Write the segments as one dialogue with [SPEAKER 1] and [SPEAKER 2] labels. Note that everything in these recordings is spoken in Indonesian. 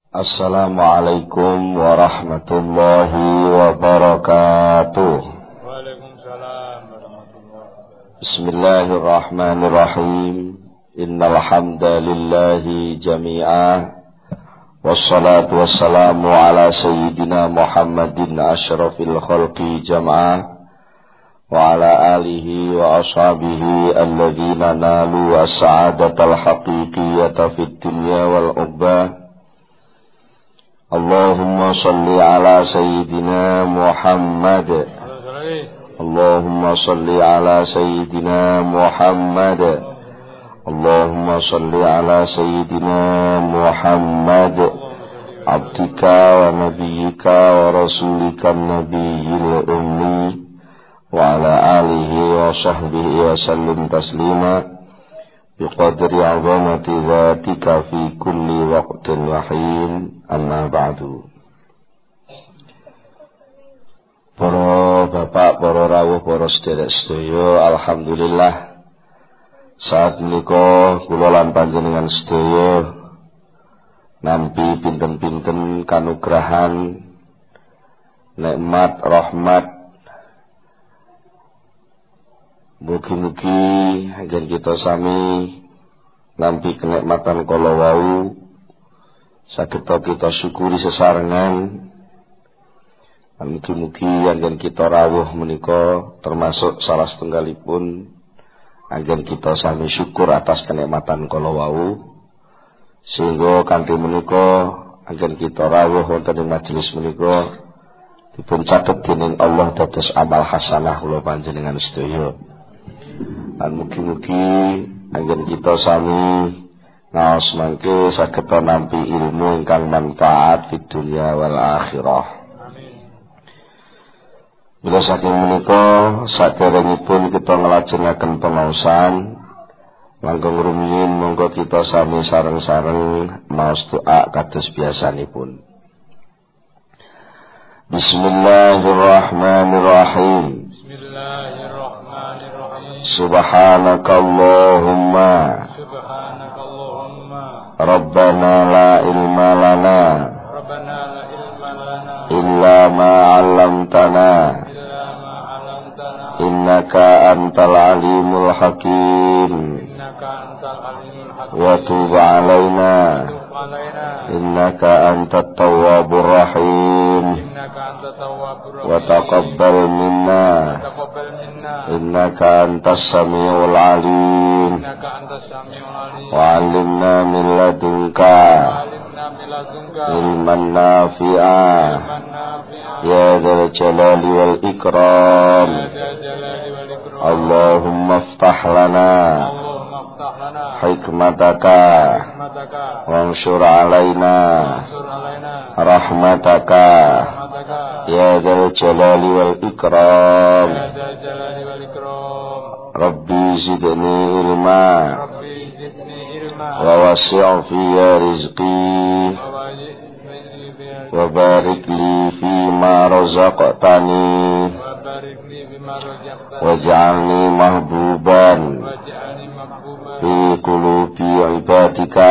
[SPEAKER 1] Assalamualaikum warahmatullahi wabarakatuh.
[SPEAKER 2] Waalaikumsalam warahmatullahi wabarakatuh.
[SPEAKER 1] Bismillahirrahmanirrahim. Innal hamdalillahi jami'a. Wassalatu wassalamu ala sayyidina Muhammadin asyrafil khalqi jam'a. Wa ala alihi wa ashabihi alladhina nalu as-sa'adatal haqiqiyata fid dunya wal uqbah. Allahumma salli ala sayyidina Muhammad. Allahumma salli ala sayyidina Muhammad. Allahumma salli ala sayyidina Muhammad. Abdika wa nabiyyika wa rasulika nabiyyil ummi. Wa ala alihi wa sahbihi wa sallim taslima. Biqadri azamati dhatika fi kulli waqtin wahin. Amma ba'du. Para bapak, para rawuh, para sedherek-sedherek, alhamdulillah saat menika kula lan panjenengan sedaya nampi pinten-pinten kanugrahan nikmat rahmat. Mugi-mugi ajar kita sami nampi kenikmatan kala wau saged kita syukuri sesarengan. Mugi-mugi ajar kita rawuh menika termasuk salah setunggalipun ajar kita sami syukur atas kenikmatan kala wau sehingga kanthi menika ajar kita rawuh wonten ing majelis menika dipun catet dening Allah dados amal hasanah kula panjenengan sedaya. Dan mugi-mugi anggen kita sami ngaos mangke saged nampi ilmu ingkang manfaat fid dunya wal akhirah. Amin. Bila saking menika saderengipun kita nglajengaken pengaosan langkung rumiyin monggo kita sami sareng-sareng maos doa kados biasanipun. Bismillahirrahmanirrahim. Subhanakallahumma Rabbana la ilma lana illa ma 'allamtana innaka antal alimul hakim wa tub 'alaina innaka antat tawwabur rahim wa taqabbal minna innaka antas samiul alim wa 'allimna min ladunka ilman nafi'a ya dzal jalali wal ikram. Allahumma iftah lana hikmataka wansur alaina rahmataka ya dzal jalali wal ikram. Rabbi zidni ilma wa wasi' fiyya rizqi wa barik li fima razaqtani waj'alni mahbuban fi qulubi ibadika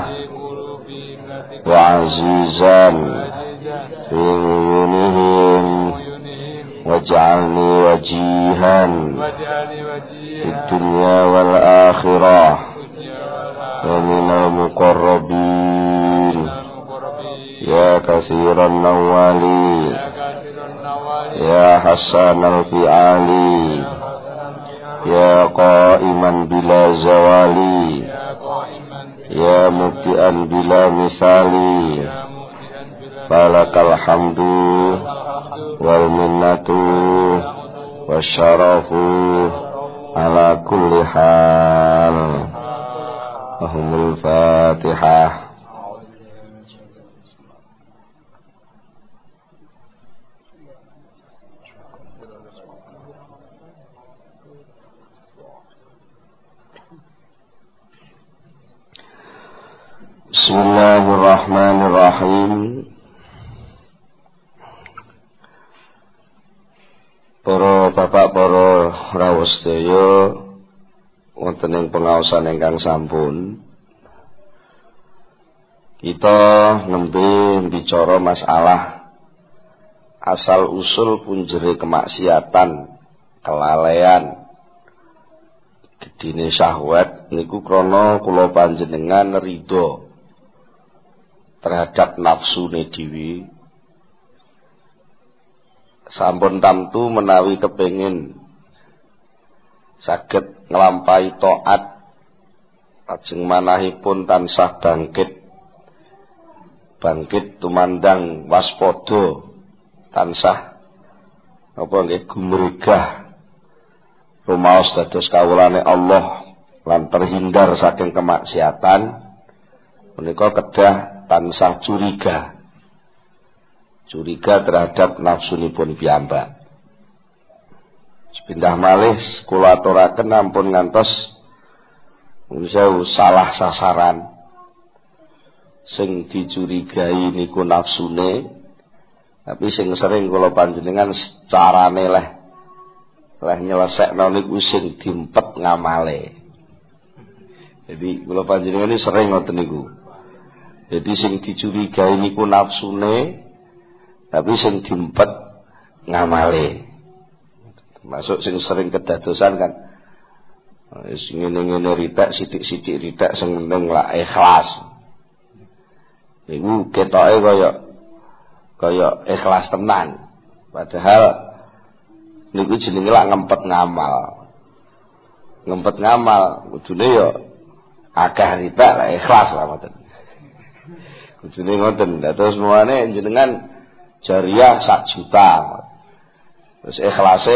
[SPEAKER 1] wa azizan fi uyunihim waj'alni wajihan fid dunya wal akhirah wa minal muqarrabin ya katsiran nawali ya hasanal fi'ali ya qa'iman bila zawali ya mubti'an bila misali falakal hamdu wal minnatu wasyarafu ala kulli hal. Allahumul Fatihah. Bismillahirrahmanirrahim. Para bapak, para rawuh sedaya, wonten ing pengaosan ingkang sampun Kita nembe bicara masalah asal usul punjere kemaksiatan, kelalaian, gedine syahwat niku krana kula panjenengan ridho terhadap nafsune dhewe. Sampun tamtu menawi kepengin saged nglampahi taat, lajeng manahipun tansah bangkit tumandang waspada, tansah apa nggih gumregah rumaos dados kawulane Allah lan terhindar saking kemaksiatan, menika kedah tansah curiga terhadap nafsunipun piyambak. Sepindah malih kula aturaken ampun ngantos salah sasaran. Sing dicurigai niku nafsune, tapi sing sering kula panjenengan carane leh nyelesekno niku sing diempet ngamale. Jadi kula panjenengan ini sering ngoten niku. Jadi sing dicurigai niku nafsune, tapi sing diempet ngamale. Termasuk sing sering kedadosan kan sing ngene-ngene ritek sithik-sithik ritek sing penting lak ikhlas. Niku ketoke kaya ikhlas tenan. Padahal niku jenenge lak ngempet ngamal. Ngempet ngamal kudune ya akeh ritek lak ikhlas lah ngoten. Kudune ngoten. Terus mulane jenengan jariah 1 juta. Terus ikhlase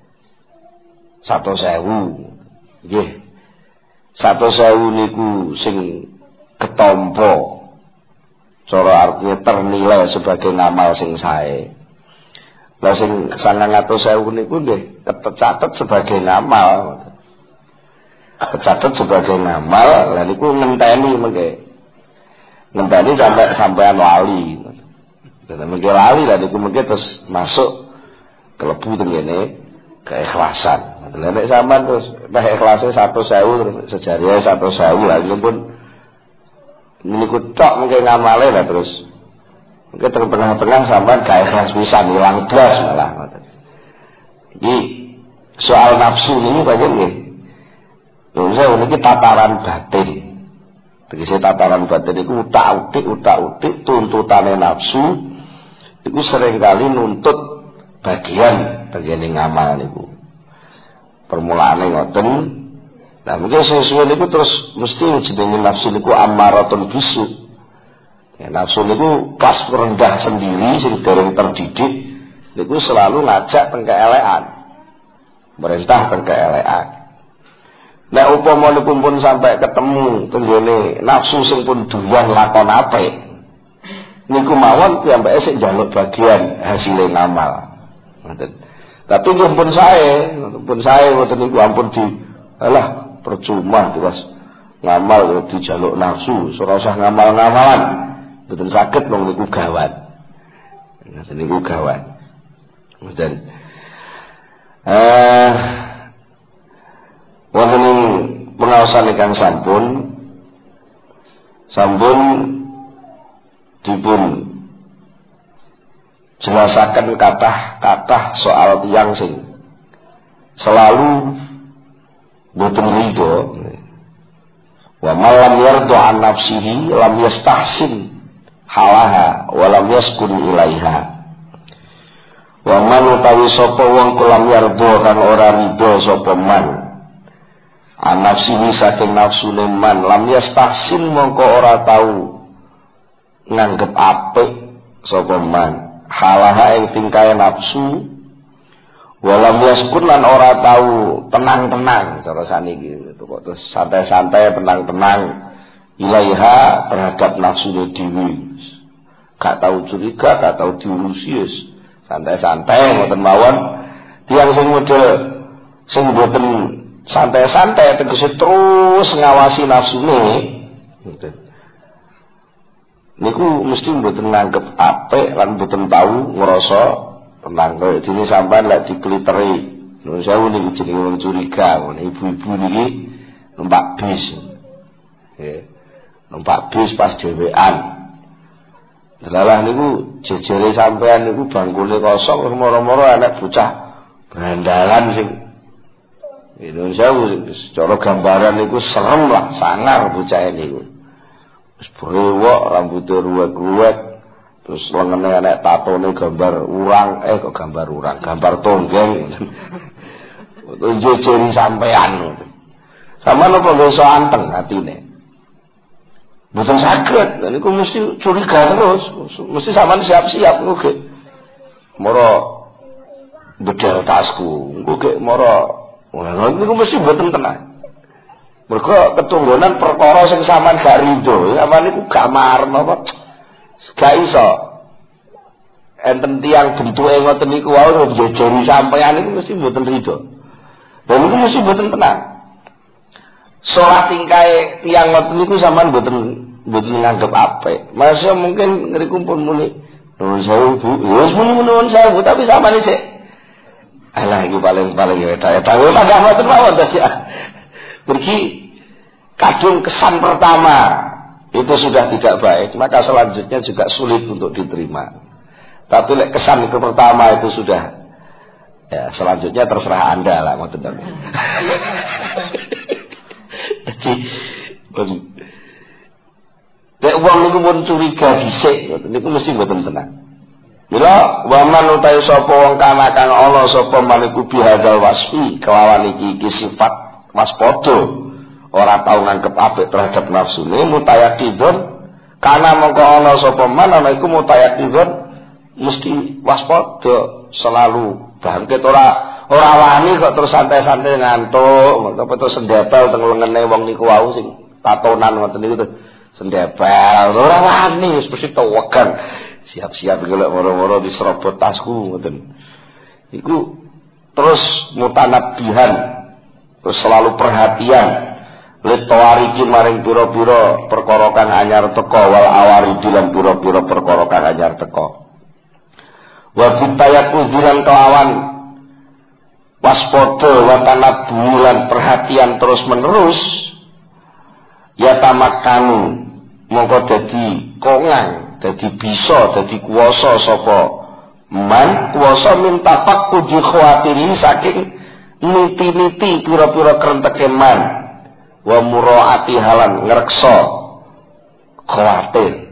[SPEAKER 1] 100.000. Nggih. 100.000 niku sing ketampa. Cara artinya ternilai sebagai ngamal sing sae. Lah sing 900.000 niku nggih kecatet sebagai ngamal. Kecatet sebagai ngamal, lah niku ngenteni mengke. Ngenteni sampean lali. Dan mengke lali lah niku mengke terus masuk kelebu tengene keikhlasan. Lah nek sampean terus ikhlase 100.000 terus sejariah 100.000 lah pun niku tok mengke ngamale lah terus mengke tengah-tengah sampean gak ikhlas pisan ilang blas malah ngoten. Iki soal nafsu ini pancen nggih. Lha niki tataran batin. Tegese tataran batin iku utak-utik tuntutane nafsu iku seringkali nuntut bagian tengene ngamal niku. Permulaane ngoten. Nah mungkin sesuai niku terus mesti jenenge nafsu niku ammaratun bisu. Ya, nafsu niku pas rendah sendiri sing dereng terdidik niku selalu ngajak teng keelekan. Merintah teng keelekan. Nek upama niku pun sampai ketemu tenggene nafsu sing pun duwan lakon apik. Niku mawon piyambake sik njaluk bagian hasil ngamal. Ngoten. Tapi pun sae ngoten niku ampun di alah percuma terus ngamal dijaluk nafsu, ora usah ngamal-ngamalan. Mboten saged wong niku gawat. Niku gawat. Kemudian wonten ing pengaosan ingkang sampun dipun jelasaken kathah soal tiyang sing selalu boten ridho. Wa malam yardu an nafsihi lam yastahsin halaha wa lam yaskun ilaiha. Wa man utawi sapa wong kulam yardu kang ora ridho sapa man an nafsihi saking nafsune man lam yastahsin mongko ora tau nganggep apik sapa man halaha ing tingkae nafsu walam yaskun lan ora tahu tenang-tenang cara saniki gitu kok terus santai-santai tenang-tenang ilaiha terhadap nafsu dhewe. Gak tahu curiga, gak tahu diurusi wis santai-santai ngoten mawon. Tiyang sing model sing mboten santai-santai tegese terus ngawasi nafsune ngoten. Niku mesti mboten nganggep apik lan mboten tahu ngrasa tenang kaya dene sampean lek dikliteri. Nuwun sewu niki jenenge wong curiga, ibu-ibu niki numpak bis. Nggih. numpak bis pas dhewean. Delalah niku jejere sampean niku bangkune kosong moro-moro anak bocah berandalan sing Indonesia secara gambaran niku serem lah, sangar bocah niku. Wis brewok, rambute ruwet-ruwet, terus lengene anak tatone gambar urang, kok gambar urang, gambar tonggeng. Jejere sampean. Sama napa iso anteng atine. Mboten saged, niku mesti curiga terus, mesti sampean siap-siap nggih. Moro bedel tasku, nggih moro niku mesti mboten tenang. Mergo ketunggonan perkara sing sampean gak rido, sampean niku gak marem apa. Gak iso. Enten tiyang bentuke ngoten niku wae njejeri sampean niku mesti mboten rido. Dan niku mesti mboten tenang. Salah tingkae tiyang ngoten niku sampean mboten nganggep apik. Masih mungkin ngriku pun muni, "Nuwun sewu, Bu." Ya wis muni nuwun sewu, tapi sampeyan sik. Alah iki paling ya tahu mangga ngoten mawon ta ya. Pergi kadung kesan pertama itu sudah tidak baik, maka selanjutnya juga sulit untuk diterima. Tapi lek kesan itu pertama itu sudah ya selanjutnya terserah Anda lah ngoten to. Jadi nek wong niku pun curiga dhisik, niku mesti mboten tenang. Mila waman utawi sapa wong kana kang ana sapa maniku bihadzal wasfi kelawan iki sifat waspada, ora tau nganggep apik terhadap nafsune mutayaqidun, kana mongko ana sapa man ana iku mutayaqidun mesti waspada selalu bangkit ora wani kok terus santai-santai ngantuk, apa terus sendepel teng lengene wong niku wau sing tatonan ngoten niku sendepel ora wani wis mesti tewegan siap-siap golek moro-moro diserobot tasku ngoten iku terus mutanabbihan terus selalu perhatian litawariki maring pira-pira perkara kang anyar teka wal awaridi lan pira-pira perkara kang anyar teka wa bitayakuziran kelawan waspada wa tanabbulan perhatian terus menerus ya tamakkanu mongko dadi kongang, dadi bisa, dadi kuwasa sapa man, kuwasa minta pakudi khawatiri saking niti-niti pira-pira krenteke man wa muraati halan ngreksa khawatir.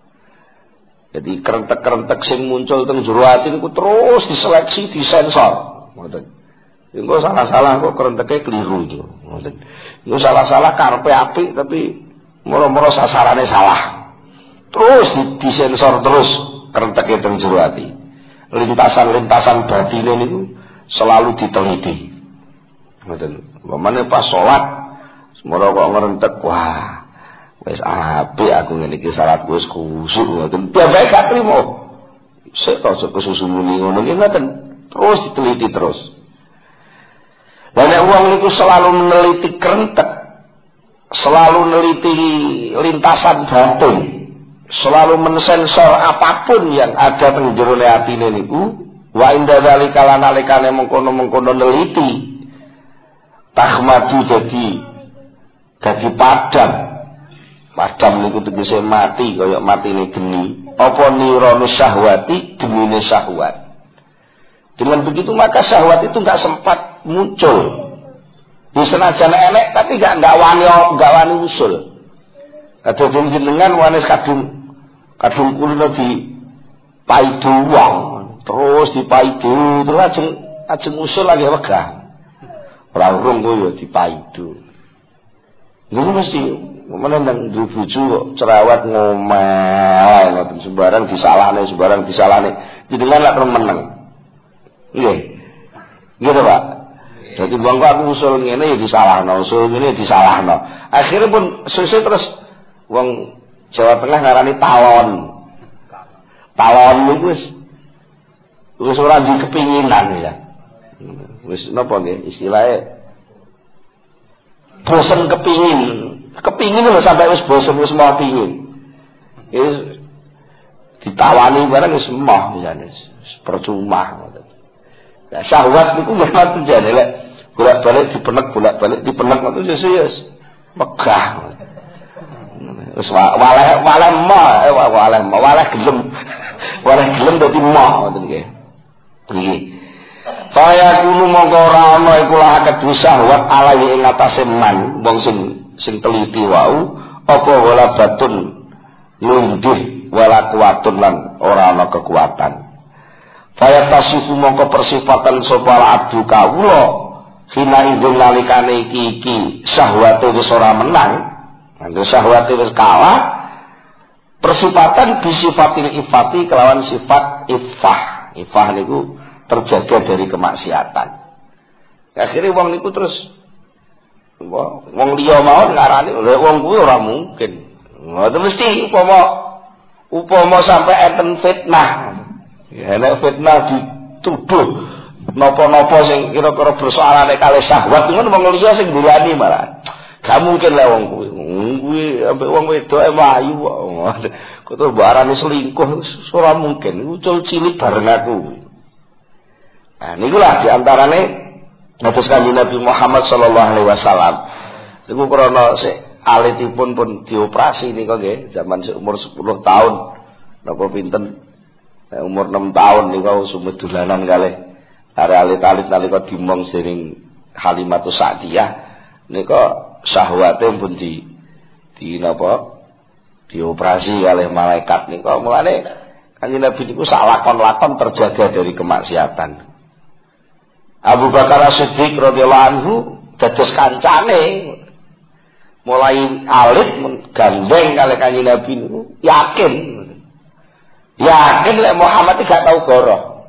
[SPEAKER 1] Jadi krentek-krentek sing muncul teng jero ati niku terus diseleksi, disensor. Ngoten. Engko salah-salah kok krenteke keliru itu. Ngoten. Engko salah-salah karepe apik tapi moro-moro sasarane salah. Terus disensor terus krenteke teng jero ati. Lintasan-lintasan batine niku selalu diteliti. Ngoten. Pamane pas salat semoro kok ngrentek wah wis apik aku ngene iki salatku wis khusyuk ngoten. Bae gak trimo. Sik to kesusu muni ngono iki ngoten. Terus diteliti terus. Lah nek wong niku selalu meneliti krentek, selalu meneliti lintasan batin, selalu mensensor apapun yang ada teng jero atine niku, wa inda zalika lan nalikane mengkono-mengkono neliti, tahmadu dadi padam. Padam niku tegese mati kaya matine geni. Apa niranu syahwati gemine syahwat. Dengan begitu maka syahwat itu enggak sempat muncul. Di senajan elek tapi enggak wani usul. Ada jenengan wanes kadung kula di paidu wong, terus dipaidu terus ajeng usul lagi wegah. Ora urung koyo dipaidu. Niku mesti menendang duwe bojo kok cerawat ngomel ngoten sembarang disalahne jenengan lak meneng nggih nggih to Pak dadi wong kok aku usul ngene ya disalahno usul ngene disalahno akhire pun sesuk terus wong Jawa Tengah ngarani talon niku wis ora di kepinginan ya wis napa nggih istilahnya bosen kepingin lho sampai wis bosen wis mau pingin. Wis ditawani barang wis emoh misane percuma ngoten. Lah syahwat niku nek ngoten jane lek bolak-balik dipenek ngoten sesuk ya megah. Wis waleh gelem dadi moh ngoten nggih. Niki. Saya kulo mongko ora ana iku lah kedue syahwat alai ing atase man wong sing teliti wau apa wala batun lundih wala kuwatun lan ora ana kekuatan. Saya tasifu mongko persifatan sapa abdu kawula hina idun nalikane iki syahwate wis ora menang, anggo syahwate wis kalah. Persifatan bisifatil ifati kelawan sifat ifah. Ifah niku terjaga dari kemaksiatan. Akhirnya wong niku terus wong liya mawon ngarani wong kuwi ora mungkin. Ngoten mesti upama sampai enten fitnah. Ya nek fitnah dituduh napa-napa sing kira-kira bersoalane kalih syahwat ngono wong liya sing ndulani malah. Gak mungkin lah wong kuwi. Kuwi ambek wong wedoke mlayu kok terus barane selingkuh ora mungkin. Ucul cilik bareng aku. Nah, nikulah diantarane Nabi Kanjeng Nabi Muhammad sallallahu alaihi wasallam. Niku krana alitipun pun dioperasi nika nggih, zaman umur 10 tahun napa pinten umur 6 tahun niku sumet dolanan kalih are alit-alit nalika dimong sering Halimatus Sa'diyah nika syahwate pun di napa dioperasi kalih malaikat nika mulane Kanjeng Nabi niku sak lakon-lakon terjaga dari kemaksiatan. Abu Bakar As-Siddiq radhiyallahu anhu dados kancane mulai alit gandeng kali Kanjeng Nabi niku yakin lek Muhammad gak tau goroh.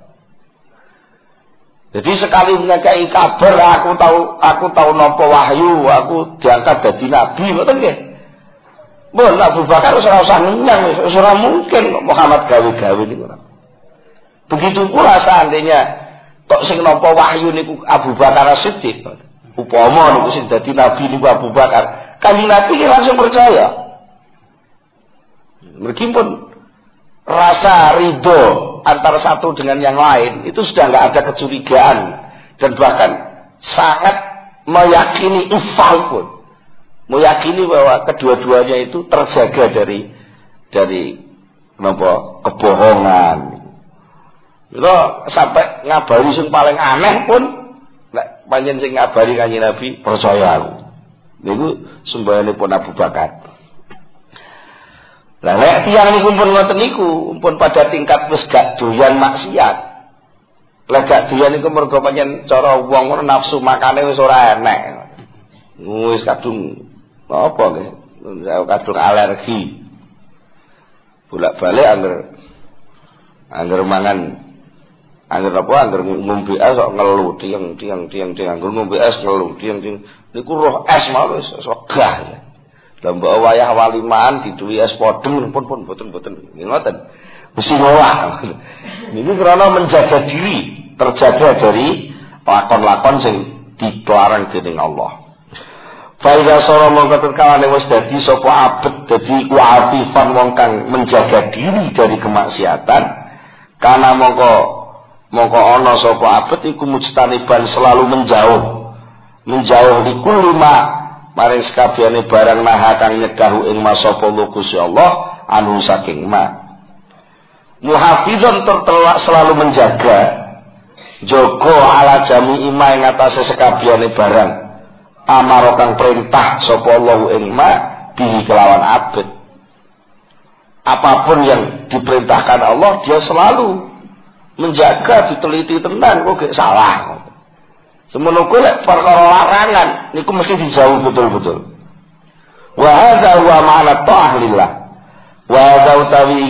[SPEAKER 1] Jadi sekali ngekai kabar aku tahu nampa wahyu, aku diangkat dadi nabi ngoten nggih. Mun Abu Bakar ora usah ngenyang, ora mungkin Muhammad gawe-gawe niku. Begitu pula seandainya tok sing nampa wahyu niku Abu Bakar As-Siddiq. Upama niku sing dadi nabi niku Abu Bakar, Kanjeng Nabi langsung percaya. Meskipun rasa ridho antara satu dengan yang lain itu sudah enggak ada kecurigaan dan bahkan sangat meyakini ifal pun. Meyakini bahwa kedua-duanya itu terjaga dari kebohongan. Lho sampai ngabari sing paling aneh pun nek pancen sing ngabari Kanjeng Nabi percaya aku. Niku sembayanipun Abu Bakar. Lah nek tiyang niku pun ngoten niku, pun pada tingkat wis gak doyan maksiat. Lah gak doyan niku mergo pancen cara wong ngono nafsu makane wis ora enek. Wis kadung apa nggih? Kadung alergi. Bolak-balik angger mangan angger ngombe es kok ngelu tiang angger ngombe es ngelu tiang niku roh es mau wis wegah ya. Lah mbok wayah waliman diduwi es podeng pun boten ngoten. Mesti ngolah. Niku krana menjaga diri, terjaga dari lakon-lakon sing dilarang dening Allah. Faida sora mongko kawane wis dadi sapa abet dadi ku afifan wong kang menjaga diri dari kemaksiatan kana mongko ana sapa abet iku mujtaniban selalu menjauh dikulima maring sakabehane barang naha kang nyedahu ing masapa Gusti Allah anu saking ma muhafizan tertelak selalu menjaga jaga ala jami ima ing atase sakabehane barang amaro kang perintah sapa Allah ing ma bihi kelawan abet. Apapun yang diperintahkan Allah dia selalu menjaga, diteliti tenan kok gak salah. Semono kuwi lek perkara larangan niku mesti dijauh betul-betul. Wa hadza huwa ma'na ta'ah lillah. Wa hadza utawi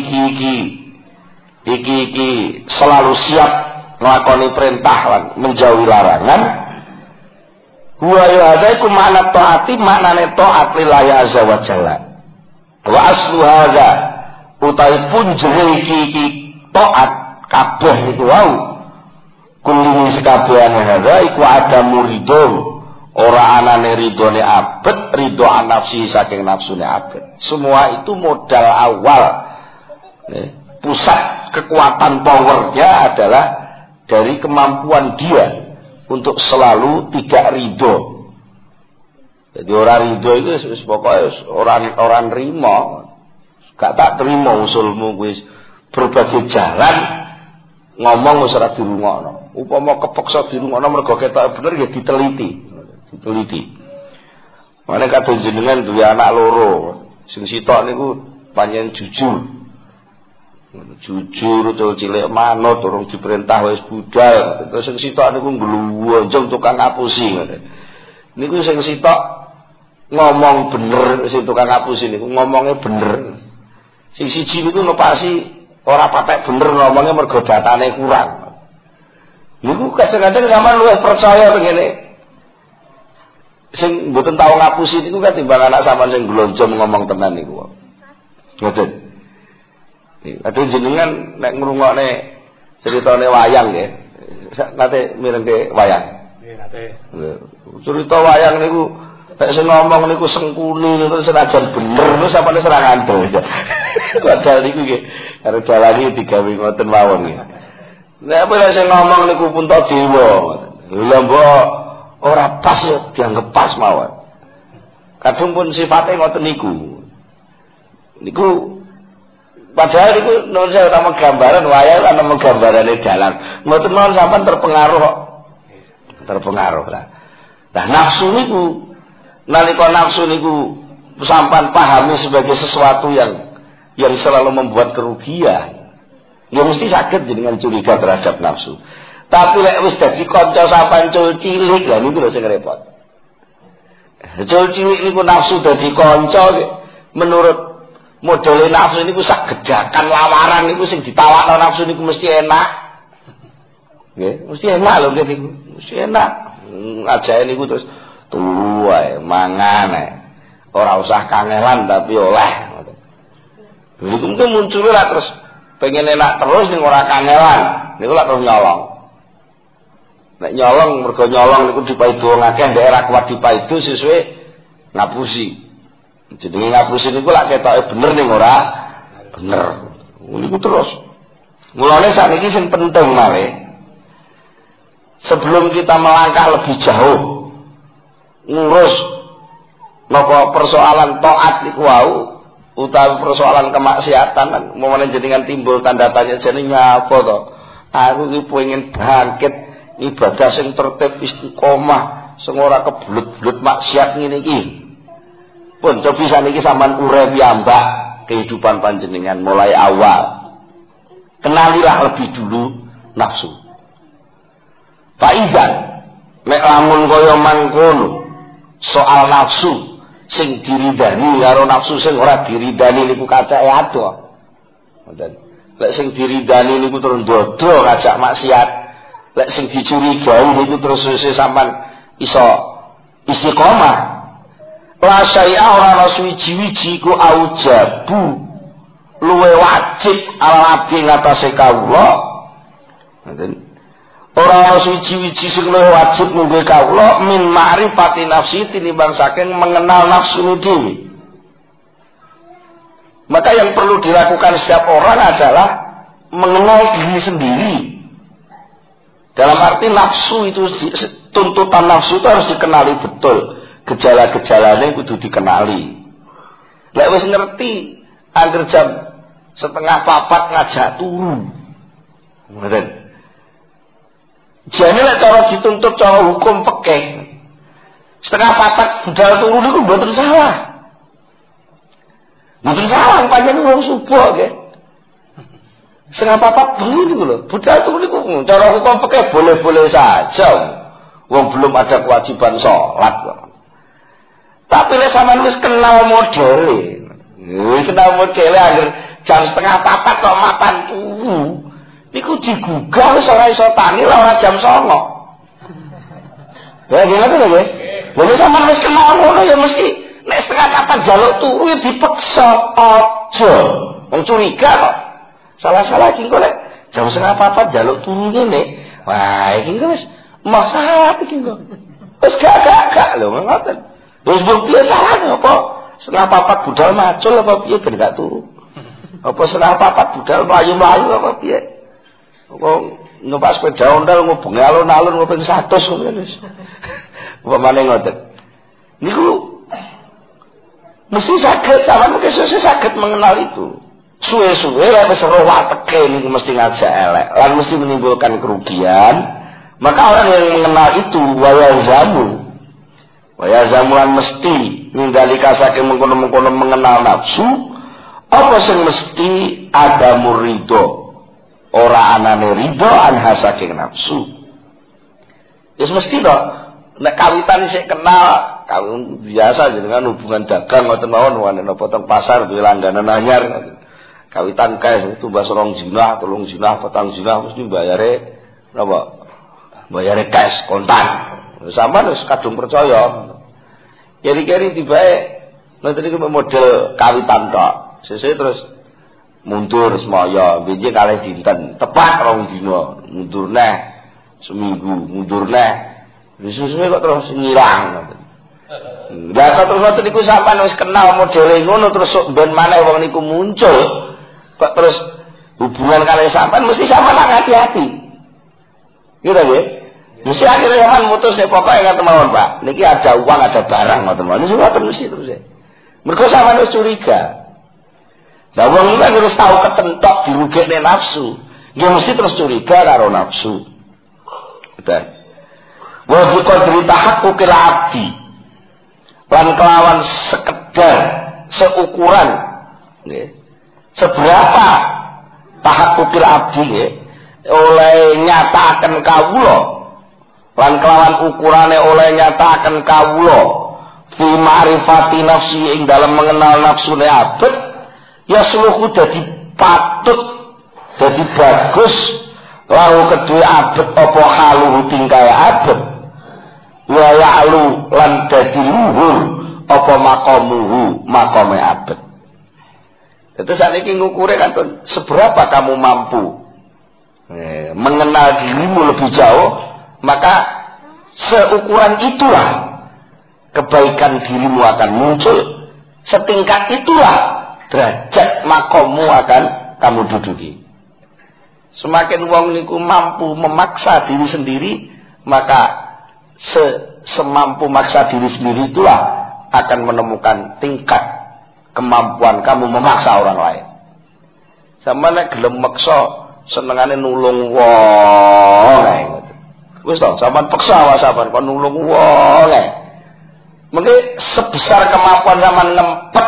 [SPEAKER 1] iki selalu siap nglakoni perintah lan menjauhi larangan. Wa yadaiku makna taati maknane taat lillahi azza wa jalla. Wa aslu hadza utawi punjere iki taat kabeh niku wau. Kulli sekabehane hadza iku ada muridun ora anane ridone abet, ridho nafsi saking nafsune abet. Semua itu modal awal. Pusat kekuatan powernya adalah dari kemampuan dia untuk selalu tidak ridho Jadi orang ridho itu pokoknya orang nerima. Gak tak terima usulmu wis berbagai jalan ngomong wis ora dirungokno. Upama kepeksa dirungokno mergo ketok bener ya diteliti. Mane kadung jenengan duwe anak loro. Sing sitok niku panjen jujur tuh cilik manut urung diperintah wis budal. Terus sing sitok niku ngglonjong tukang ngapusi ngoten. Niku sing sitok ngomong bener, sing tukang ngapusi niku ngomongnya bener. Sing siji niku ngepasi ora patek bener ngomongnya mergo datane kurang. Niku kadang-kadang sampean luwih percaya ngene. Sing mboten tau ngapusi niku katimbang anak sampean sing glonjong ngomong tenan niku. Ngoten. Aduh jenengan nek ngrungokne ceritane wayang nggih. Nate mirengke wayang. Nggih, nate. Cerita wayang niku nek sing ngomong niku sengkuni terus senajan bener terus sampeyan serangan to. Padahal niku nggih arep dalane digawe ngoten mawon nggih. Nek apa sing ngomong niku Puntadewa. Lha mbok ora pas ya dianggap pas mawon. Kadung pun sifatnya ngoten niku. Niku padahal niku non saya nama gambaran wayang ana gambarane dalang. Ngoten mawon sampean terpengaruh kok. Terpengaruh lah. Nah nafsu niku nalika nafsu niku sampean pahami sebagai sesuatu yang selalu membuat kerugian. Ya mesti saged jenengan curiga terhadap nafsu. Tapi lek wis dadi kanca sampean cul cilik lha niku lho sing repot. Cul cilik niku nafsu dadi kanca menurut modele nafsu niku sak gedakan lawaran niku sing ditawakno nafsu niku mesti enak. Nggih, mesti enak lho nggih niku. Mesti enak. Ajae niku terus turu wae, mangan ae. Ora usah kangelan tapi oleh ngoten. Niku mungkin muncul lah terus pengen enak terus ning ora kangelan. Niku lak terus nyolong. Nek nyolong mergo nyolong niku dipaidu wong akeh daerah kuat dipaidu sesuai ngapusi. Jenenge ngapusi niku lak ketoke bener ning ora bener. Niku terus. Mulane sakniki sing penting mare. Sebelum kita melangkah lebih jauh ngurus napa persoalan taat niku wau utawi persoalan kemaksiatan momene jenengan timbul tanda tanya jenenge apa to? Aku iki pengen bangkit ibadah sing tertib istiqomah sing ora kebulet-bulet maksiat ngene iki. Pun coba saniki sampean urip piyambak kehidupan panjenengan mulai awal. Kenalilah lebih dulu nafsu. Faizan nek lamun kaya mangkono soal nafsu sing diridani karo nafsu sing ora diridani niku kacake ado. Ngoten. Lek sing diridani niku terus dodo ngajak maksiat. Lek sing dicurigai niku terus sampean iso istiqomah. La syai'a ora suwi-wiji ku aujabu luwe wajib ala abdi ngatasé kawula. Ngoten. Ora suwi-wiji sing luwe wajib nganggo kawula min ma'rifati nafsi tinimbang saking mengenal nafsu dhewe. Maka yang perlu dilakukan setiap orang adalah mengenal diri sendiri. Dalam arti nafsu itu tuntutan nafsu itu harus dikenali betul. Gejala-gejalanya kudu dikenali. Lek wis ngerti angger jam 3:30 ngajak turu. Ngoten. Jane lek cara dituntut cara hukum fikih 3:30 budal turu niku mboten salah. Mboten salah pancen wong subuh nggih. 3:30 bengi niku lho. Budal turu niku cara hukum fikih boleh-boleh saja. Wong belum ada kewajiban salat kok. Tapi lek sampean wis kenal modele. Kenal modele angger jam 3:30 kok mapan turu. Niku digugah wis ora iso tani ora jam 09:00. Ya ngene to nggih. Lha sampean wis kenal ngono ya mesti nek 3:30 njaluk turu ya dipeksa aja. Wong curiga kok. Salah-salah iki kok lek jam 3:30 njaluk turu ngene. Wah, iki wis masalah iki kok. Wis gak lho ngoten. Wis piye carane apa? 3:30 budal macul apa piye ben gak turu? Apa 3:30 budal mlayu-mlayu apa piye? Wong numpak sepeda ondal ngubungi alun-alun ngopeng 100 ngono wis. Upamane ngoten. Niku mesti saged sampean mungkin saged mengenal itu. Suwe-suwe lek wis roh wateke niku mesti ngajak elek lan mesti menimbulkan kerugian. Maka orang yang mengenal itu wayazamu lan mesti nindalika saking mengkono-mengkono mengenal nafsu apa sing mesti ada murido ora anane ridho anha saking nafsu. Wis mesti to nek kawitan isih kenal kawin biasa jenengan hubungan dagang ngoten mawon wonten napa teng pasar duwe langganan anyar kawitan kae tumbas 2 jinah 3 jinah 4 jinah mesti bayare napa bayare cash kontan sampean wis kadung percaya kiri-kiri tibae ngoten iki model kawitan tok sesuk terus mundur semaya benjing kalih dinten tepat 2 dina mundur neh seminggu mundur neh suwe kok terus ngilang ngoten. Lah kok terus ngoten niku sampean wis kenal modele ngono terus sok ben maneh wong niku muncul kok terus hubungan kalih sampean mesti sampean hati-hati. Gitu nggih. Mesti akhirnya sampean mutus nek pokoke ngoten mawon, Pak. Niki ada uang, ada barang ngoten mawon. Niku ngoten mesti terus. Mergo sampean wis curiga. Lah wong iki harus tahu kecentok dirugekne nafsu. Nggih mesti terus curiga karo nafsu. Betul. Wa bi qadri tahaqqul abdi lan kelawan sekedar seukuran nggih seberapa tahaqqul abdi nggih oleh nyataken kawula lan kelawan ukurane oleh nyataken kawula fi ma'rifati nafsi ing dalam mengenal nafsune abet ya suluhu dadi patut dadi bagus lahu kedue abet apa haluhu tingkae abet wa ya'lu lan dadi luhur apa maqamuhu maqame abet. Itu saat ini ngukure kan seberapa kamu mampu mengenal dirimu lebih jauh, maka seukuran itulah kebaikan dirimu akan muncul, setingkat itulah derajat maqammu akan kamu duduki. Semakin wong niku mampu memaksa diri sendiri, maka semampu maksa diri sendiri itulah akan menemukan tingkat kemampuan kamu memaksa orang lain. Sama nek gelem maksa senengane nulung wong ae ngoten. Wis to, sampean paksa wae sampean kon nulung wong ae. Mengki sebesar kemampuan sampean ngempet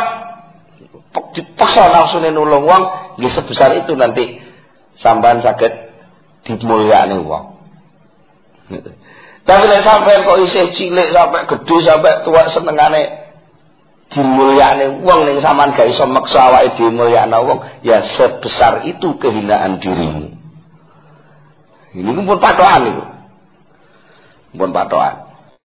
[SPEAKER 1] dipaksa nafsune nulung wong, nggih sebesar itu nanti sampean saged dimulyakne wong. Tapi lek sampean kok isih cilik sampai gede sampai tua senengane dimulyakne wong ning sampean gak iso meksa awake dhewe mulyakne wong, ya sebesar itu kehinaan dirimu. Ini pun patokan itu. Pun patokan.